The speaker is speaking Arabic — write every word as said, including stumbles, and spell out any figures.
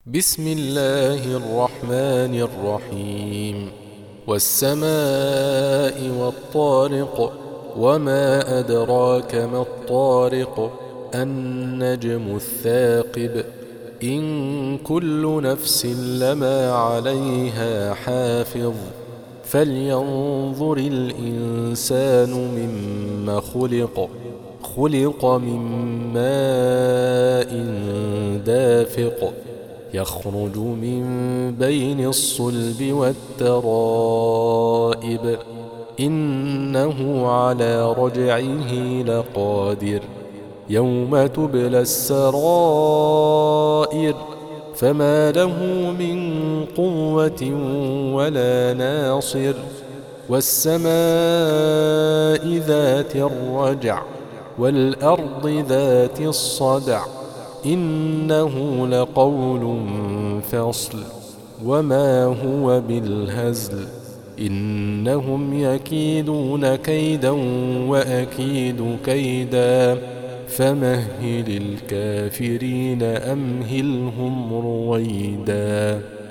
بسم الله الرحمن الرحيم والسماء والطارق وما أدراك ما الطارق النجم الثاقب إن كل نفس لما عليها حافظ فلينظر الإنسان مما خلق خلق من ماء دافق يخرج من بين الصلب والترائب إنه على رجعه لقادر يوم تبلى السرائر فما له من قوة ولا ناصر والسماء ذات الرجع والأرض ذات الصدع إنه لقول فصل وما هو بالهزل إنهم يكيدون كيدا وأكيد كيدا فمهل الكافرين أمهلهم رويدا.